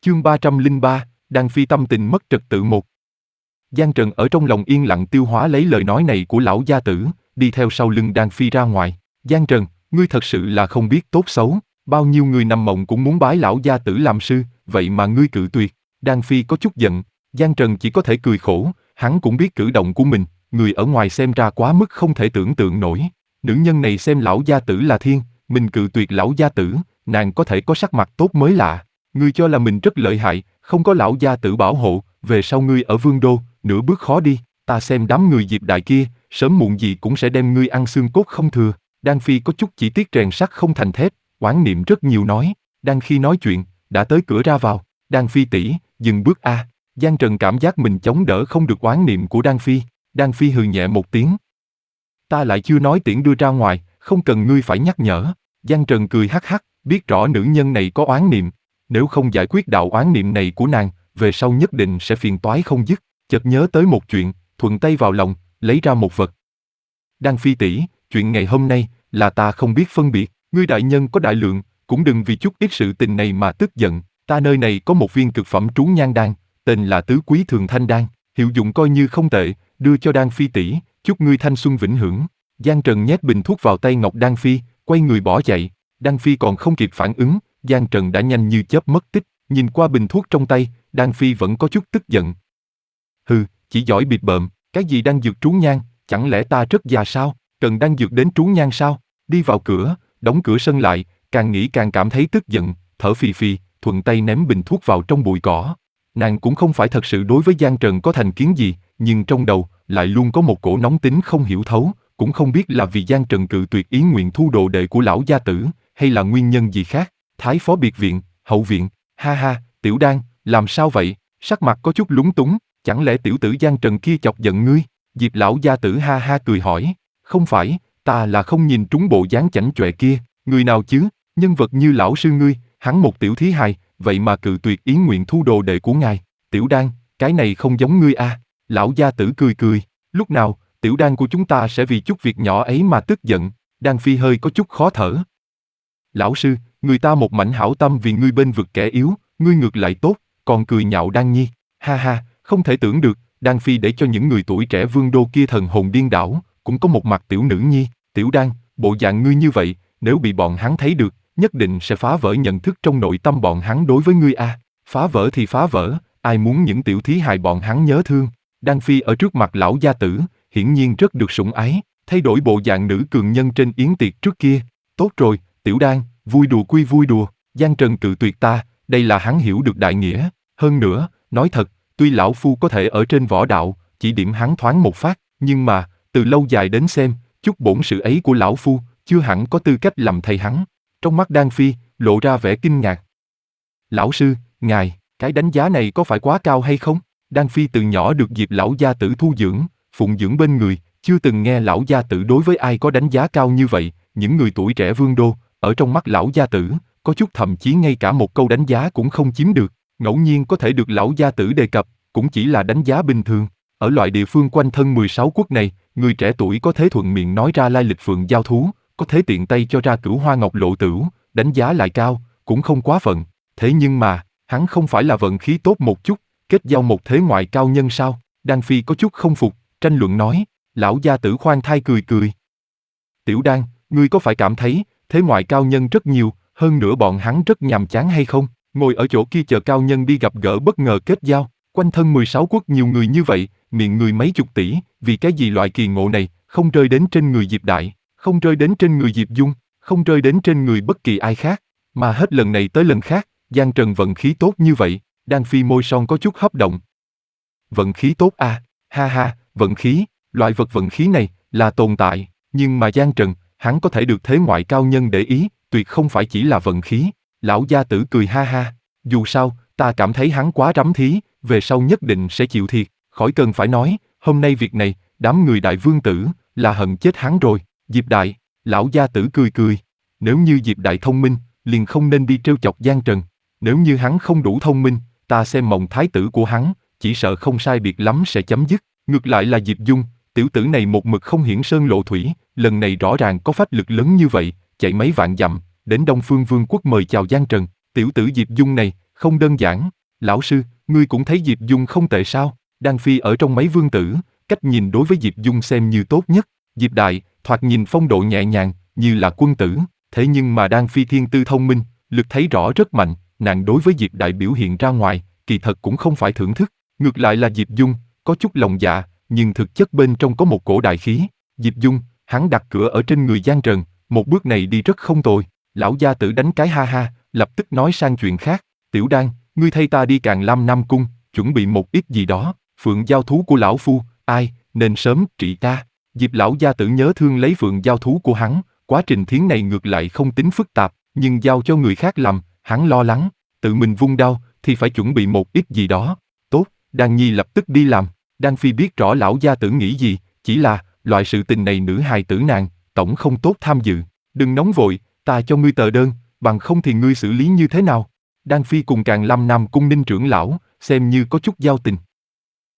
Chương 303, Đan Phi tâm tình mất trật tự một. Giang Trần ở trong lòng yên lặng tiêu hóa lấy lời nói này của lão gia tử, đi theo sau lưng Đan Phi ra ngoài. Giang Trần, ngươi thật sự là không biết tốt xấu, bao nhiêu người nằm mộng cũng muốn bái lão gia tử làm sư, vậy mà ngươi cự tuyệt. Đan Phi có chút giận, Giang Trần chỉ có thể cười khổ, hắn cũng biết cử động của mình, người ở ngoài xem ra quá mức không thể tưởng tượng nổi. Nữ nhân này xem lão gia tử là thiên, mình cự tuyệt lão gia tử, nàng có thể có sắc mặt tốt mới lạ. Ngươi cho là mình rất lợi hại, không có lão gia tử bảo hộ, về sau ngươi ở Vương Đô, nửa bước khó đi, ta xem đám người Diệp Đại kia, sớm muộn gì cũng sẽ đem ngươi ăn xương cốt không thừa. Đan Phi có chút chỉ tiếc rèn sắt không thành thép, oán niệm rất nhiều nói. Đang khi nói chuyện, đã tới cửa ra vào. Đan Phi tỷ, dừng bước a. Giang Trần cảm giác mình chống đỡ không được oán niệm của Đan Phi. Đan Phi hừ nhẹ một tiếng. Ta lại chưa nói tiễn đưa ra ngoài, không cần ngươi phải nhắc nhở. Giang Trần cười hắc hắc, biết rõ nữ nhân này có oán niệm. Nếu không giải quyết đạo oán niệm này của nàng, về sau nhất định sẽ phiền toái không dứt. Chợt nhớ tới một chuyện, thuận tay vào lòng, lấy ra một vật. Đan Phi tỷ, chuyện ngày hôm nay, là ta không biết phân biệt, ngươi đại nhân có đại lượng, cũng đừng vì chút ít sự tình này mà tức giận. Ta nơi này có một viên cực phẩm trú nhan đan, tên là Tứ Quý Thường Thanh Đan, hiệu dụng coi như không tệ, đưa cho Đan Phi tỷ, chúc ngươi thanh xuân vĩnh hưởng. Giang Trần nhét bình thuốc vào tay ngọc Đan Phi, quay người bỏ chạy. Đan Phi còn không kịp phản ứng, Giang Trần đã nhanh như chớp mất tích. Nhìn qua bình thuốc trong tay, Đan Phi vẫn có chút tức giận. Hừ, chỉ giỏi bịp bợm, cái gì đang dược trú nhan, chẳng lẽ ta rất già sao, cần đang dược đến trú nhan sao? Đi vào cửa, đóng cửa sân lại, càng nghĩ càng cảm thấy tức giận, thở phì phì, thuận tay ném bình thuốc vào trong bụi cỏ. Nàng cũng không phải thật sự đối với Giang Trần có thành kiến gì, nhưng trong đầu lại luôn có một cổ nóng tính không hiểu thấu, cũng không biết là vì Giang Trần cự tuyệt ý nguyện thu đồ đệ của lão gia tử, hay là nguyên nhân gì khác. Thái phó biệt viện, hậu viện, ha ha, Tiểu Đan, làm sao vậy? Sắc mặt có chút lúng túng, chẳng lẽ tiểu tử Giang Trần kia chọc giận ngươi? Diệp lão gia tử ha ha cười hỏi, không phải, ta là không nhìn trúng bộ dáng chảnh chọe kia, người nào chứ, nhân vật như lão sư ngươi, hắn một tiểu thí hài, vậy mà cự tuyệt ý nguyện thu đồ đệ của ngài. Tiểu Đan, cái này không giống ngươi a. Lão gia tử cười cười, lúc nào, Tiểu Đan của chúng ta sẽ vì chút việc nhỏ ấy mà tức giận. Đan Phi hơi có chút khó thở. Lão sư, người ta một mảnh hảo tâm vì ngươi bên vực kẻ yếu, ngươi ngược lại tốt, còn cười nhạo Đan Nhi. Ha ha, không thể tưởng được, Đan Phi để cho những người tuổi trẻ Vương Đô kia thần hồn điên đảo, cũng có một mặt tiểu nữ nhi. Tiểu Đan, bộ dạng ngươi như vậy, nếu bị bọn hắn thấy được, nhất định sẽ phá vỡ nhận thức trong nội tâm bọn hắn đối với ngươi a. Phá vỡ thì phá vỡ, ai muốn những tiểu thí hài bọn hắn nhớ thương. Đan Phi ở trước mặt lão gia tử, hiển nhiên rất được sủng ái, thay đổi bộ dạng nữ cường nhân trên yến tiệc trước kia. Tốt rồi, Tiểu Đan, vui đùa quy vui đùa, Giang Trần cự tuyệt ta, đây là hắn hiểu được đại nghĩa. Hơn nữa, nói thật, tuy lão phu có thể ở trên võ đạo, chỉ điểm hắn thoáng một phát, nhưng mà, từ lâu dài đến xem, chút bổn sự ấy của lão phu, chưa hẳn có tư cách làm thầy hắn. Trong mắt Đan Phi, lộ ra vẻ kinh ngạc. Lão sư, ngài, cái đánh giá này có phải quá cao hay không? Đan Phi từ nhỏ được Diệp lão gia tử thu dưỡng, phụng dưỡng bên người, chưa từng nghe lão gia tử đối với ai có đánh giá cao như vậy. Những người tuổi trẻ Vương Đô, ở trong mắt lão gia tử, có chút thậm chí ngay cả một câu đánh giá cũng không chiếm được. Ngẫu nhiên có thể được lão gia tử đề cập, cũng chỉ là đánh giá bình thường. Ở loại địa phương quanh thân 16 quốc này, người trẻ tuổi có thế thuận miệng nói ra lai lịch phượng giao thú, có thế tiện tay cho ra Cửu Hoa Ngọc Lộ Tửu, đánh giá lại cao, cũng không quá phận. Thế nhưng mà, hắn không phải là vận khí tốt một chút, kết giao một thế ngoại cao nhân sao? Đan Phi có chút không phục, tranh luận nói. Lão gia tử khoan thai cười cười. Tiểu Đan, ngươi có phải cảm thấy thế ngoại cao nhân rất nhiều, hơn nữa bọn hắn rất nhàm chán hay không? Ngồi ở chỗ kia chờ cao nhân đi gặp gỡ bất ngờ kết giao, quanh thân 16 quốc nhiều người như vậy, miệng người mấy chục tỷ, vì cái gì loại kỳ ngộ này không rơi đến trên người Diệp Đại, không rơi đến trên người Diệp Dung, không rơi đến trên người bất kỳ ai khác, mà hết lần này tới lần khác, Giang Trần vận khí tốt như vậy. Đan Phi môi son có chút hấp động. Vận khí tốt à? Ha ha, vận khí, loại vật vận khí này là tồn tại, nhưng mà Giang Trần, hắn có thể được thế ngoại cao nhân để ý, tuyệt không phải chỉ là vận khí. Lão gia tử cười ha ha, dù sao, ta cảm thấy hắn quá rắm thí, về sau nhất định sẽ chịu thiệt, khỏi cần phải nói, hôm nay việc này, đám người đại vương tử, là hận chết hắn rồi. Diệp Đại, lão gia tử cười cười, nếu như Diệp Đại thông minh, liền không nên đi trêu chọc Giang Trần, nếu như hắn không đủ thông minh, ta xem mộng thái tử của hắn, chỉ sợ không sai biệt lắm sẽ chấm dứt. Ngược lại là Diệp Dung, tiểu tử này một mực không hiển sơn lộ thủy, lần này rõ ràng có phách lực lớn như vậy, chạy mấy vạn dặm, đến Đông Phương Vương quốc mời chào Giang Trần. Tiểu tử Diệp Dung này, Không đơn giản, lão sư, ngươi cũng thấy Diệp Dung không tệ sao? Đan Phi ở trong mấy vương tử, cách nhìn đối với Diệp Dung xem như tốt nhất. Diệp Đại, thoạt nhìn phong độ nhẹ nhàng, như là quân tử, thế nhưng mà Đan Phi thiên tư thông minh, lực thấy rõ rất mạnh, nàng đối với Diệp Đại biểu hiện ra ngoài, kỳ thật cũng không phải thưởng thức, ngược lại là Diệp Dung, có chút lòng dạ, nhưng thực chất bên trong có một cổ đại khí. Diệp Dung, hắn đặt cửa ở trên người Giang Trần, một bước này đi rất không tồi. Lão gia tử đánh cái ha ha, lập tức nói sang chuyện khác. Tiểu Đan, ngươi thay ta đi Càn Lam Nam Cung, chuẩn bị một ít gì đó. Phượng giao thú của lão phu, ai, nên sớm trị ta. Diệp lão gia tử nhớ thương lấy phượng giao thú của hắn, quá trình thiến này ngược lại không tính phức tạp, nhưng giao cho người khác làm, hắn lo lắng. Tự mình vung đao, thì phải chuẩn bị một ít gì đó. Tốt, Đan Nhi lập tức đi làm. Đan Phi biết rõ lão gia tử nghĩ gì, chỉ là, loại sự tình này nữ hài tử nàng, tổng không tốt tham dự. Đừng nóng vội, ta cho ngươi tờ đơn, bằng không thì ngươi xử lý như thế nào? Đan Phi cùng Càn Lam Nam Cung Ninh trưởng lão, xem như có chút giao tình.